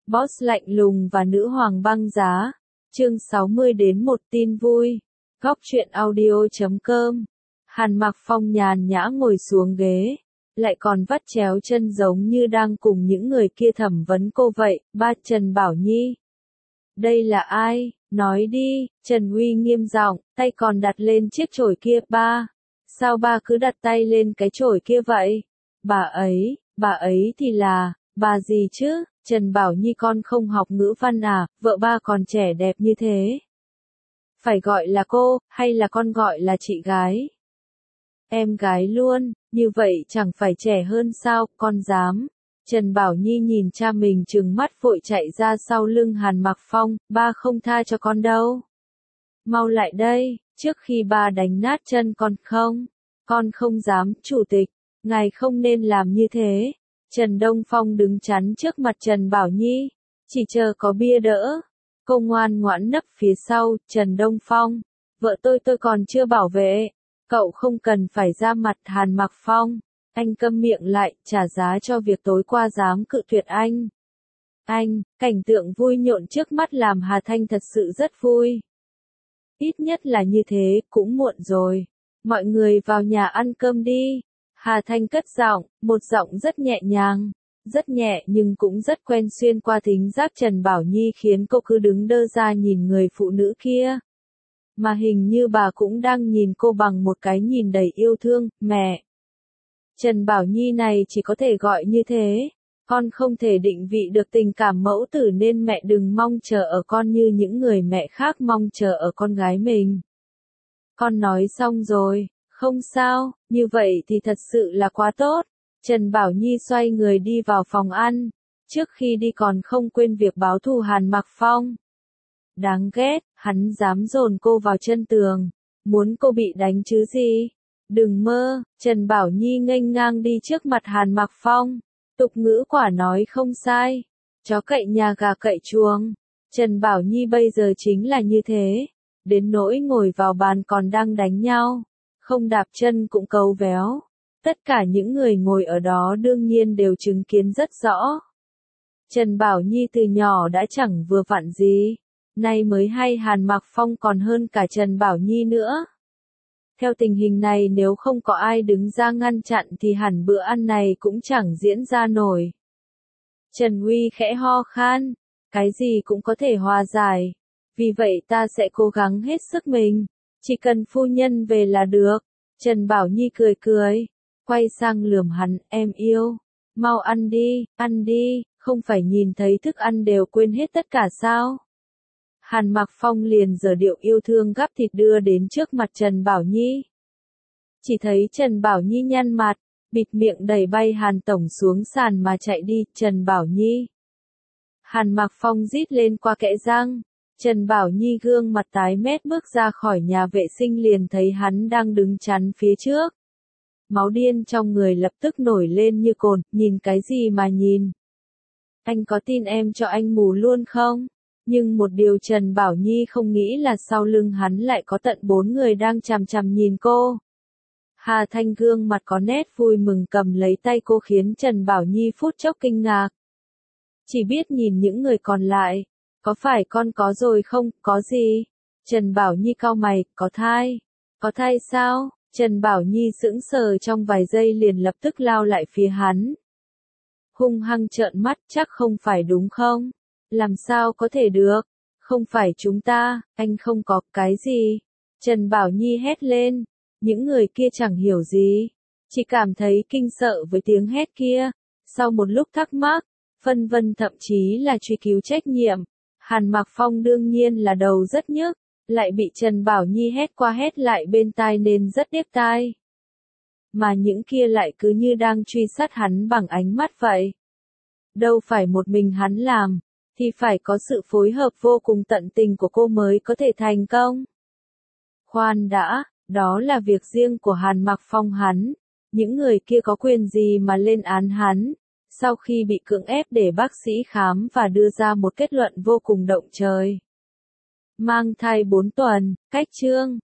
Boss lạnh lùng và nữ hoàng băng giá. Chương 60 đến một tin vui. Góc truyện audio.com. Hàn Mặc Phong nhàn nhã ngồi xuống ghế, lại còn vắt chéo chân giống như đang cùng những người kia thẩm vấn cô vậy. Ba, Trần Bảo Nhi. Đây là ai? Nói đi. Trần Uy nghiêm giọng, tay còn đặt lên chiếc chổi kia. Ba. Sao ba cứ đặt tay lên cái chổi kia vậy? Bà ấy thì là, bà gì chứ? Trần Bảo Nhi, con không học ngữ văn à, vợ ba còn trẻ đẹp như thế. Phải gọi là cô, hay là con gọi là chị gái? Em gái luôn, như vậy chẳng phải trẻ hơn sao, con dám. Trần Bảo Nhi nhìn cha mình trừng mắt vội chạy ra sau lưng Hàn Mặc Phong, ba không tha cho con đâu. Mau lại đây, trước khi ba đánh nát chân con không dám, chủ tịch, ngài không nên làm như thế. Trần Đông Phong đứng chắn trước mặt Trần Bảo Nhi, chỉ chờ có bia đỡ. Cô ngoan ngoãn nấp phía sau. Trần Đông Phong, vợ tôi còn chưa bảo vệ, cậu không cần phải ra mặt. Hàn Mặc Phong, anh câm miệng lại, trả giá cho việc tối qua dám cự tuyệt anh. Cảnh tượng vui nhộn trước mắt làm Hà Thanh thật sự rất vui. Ít nhất là như thế, cũng muộn rồi. Mọi người vào nhà ăn cơm đi. Hà Thanh cất giọng, một giọng rất nhẹ nhàng, rất nhẹ nhưng cũng rất quen xuyên qua thính giác Trần Bảo Nhi, khiến cô cứ đứng đơ ra nhìn người phụ nữ kia. Mà hình như bà cũng đang nhìn cô bằng một cái nhìn đầy yêu thương. Mẹ. Trần Bảo Nhi này chỉ có thể gọi như thế. Con không thể định vị được tình cảm mẫu tử nên mẹ đừng mong chờ ở con như những người mẹ khác mong chờ ở con gái mình. Con nói xong rồi. Không sao, như vậy thì thật sự là quá tốt. Trần Bảo Nhi xoay người đi vào phòng ăn. Trước khi đi còn không quên việc báo thù Hàn Mặc Phong. Đáng ghét, hắn dám dồn cô vào chân tường. Muốn cô bị đánh chứ gì? Đừng mơ. Trần Bảo Nhi nghênh ngang đi trước mặt Hàn Mặc Phong. Tục ngữ quả nói không sai. Chó cậy nhà gà cậy chuồng. Trần Bảo Nhi bây giờ chính là như thế. Đến nỗi ngồi vào bàn còn đang đánh nhau. Không đạp chân cũng cấu véo. Tất cả những người ngồi ở đó đương nhiên đều chứng kiến rất rõ. Trần Bảo Nhi từ nhỏ đã chẳng vừa vặn gì. Nay mới hay Hàn Mặc Phong còn hơn cả Trần Bảo Nhi nữa. Theo tình hình này nếu không có ai đứng ra ngăn chặn thì hẳn bữa ăn này cũng chẳng diễn ra nổi. Trần Uy khẽ ho khan. Cái gì cũng có thể hòa giải. Vì vậy ta sẽ cố gắng hết sức mình. Chỉ cần phu nhân về là được. Trần Bảo Nhi cười, quay sang lườm hắn, em yêu. Mau ăn đi, không phải nhìn thấy thức ăn đều quên hết tất cả sao? Hàn Mặc Phong liền giở điệu yêu thương gắp thịt đưa đến trước mặt Trần Bảo Nhi. Chỉ thấy Trần Bảo Nhi nhăn mặt, bịt miệng đẩy bay Hàn Tổng xuống sàn mà chạy đi. Trần Bảo Nhi. Hàn Mặc Phong rít lên qua kẽ răng. Trần Bảo Nhi gương mặt tái mét bước ra khỏi nhà vệ sinh liền thấy hắn đang đứng chắn phía trước. Máu điên trong người lập tức nổi lên như cồn, nhìn cái gì mà nhìn? Anh có tin em cho anh mù luôn không? Nhưng một điều Trần Bảo Nhi không nghĩ là sau lưng hắn lại có tận 4 người đang chằm chằm nhìn cô. Hà Thanh gương mặt có nét vui mừng cầm lấy tay cô khiến Trần Bảo Nhi phút chốc kinh ngạc. Chỉ biết nhìn những người còn lại. Có phải con có rồi không? Có gì? Trần Bảo Nhi cau mày, có thai. Có thai sao? Trần Bảo Nhi sững sờ trong vài giây liền lập tức lao lại phía hắn. Hung hăng trợn mắt, chắc không phải đúng không? Làm sao có thể được? Không phải chúng ta, anh không có cái gì. Trần Bảo Nhi hét lên. Những người kia chẳng hiểu gì. Chỉ cảm thấy kinh sợ với tiếng hét kia. Sau một lúc thắc mắc, phân vân thậm chí là truy cứu trách nhiệm. Hàn Mặc Phong đương nhiên là đầu rất nhức, lại bị Trần Bảo Nhi hét qua hét lại bên tai nên rất điếc tai. Mà những kia lại cứ như đang truy sát hắn bằng ánh mắt vậy. Đâu phải một mình hắn làm, thì phải có sự phối hợp vô cùng tận tình của cô mới có thể thành công. Khoan đã, đó là việc riêng của Hàn Mặc Phong hắn. Những người kia có quyền gì mà lên án hắn? Sau khi bị cưỡng ép để bác sĩ khám và đưa ra một kết luận vô cùng động trời. Mang thai 4 tuần, cách chương.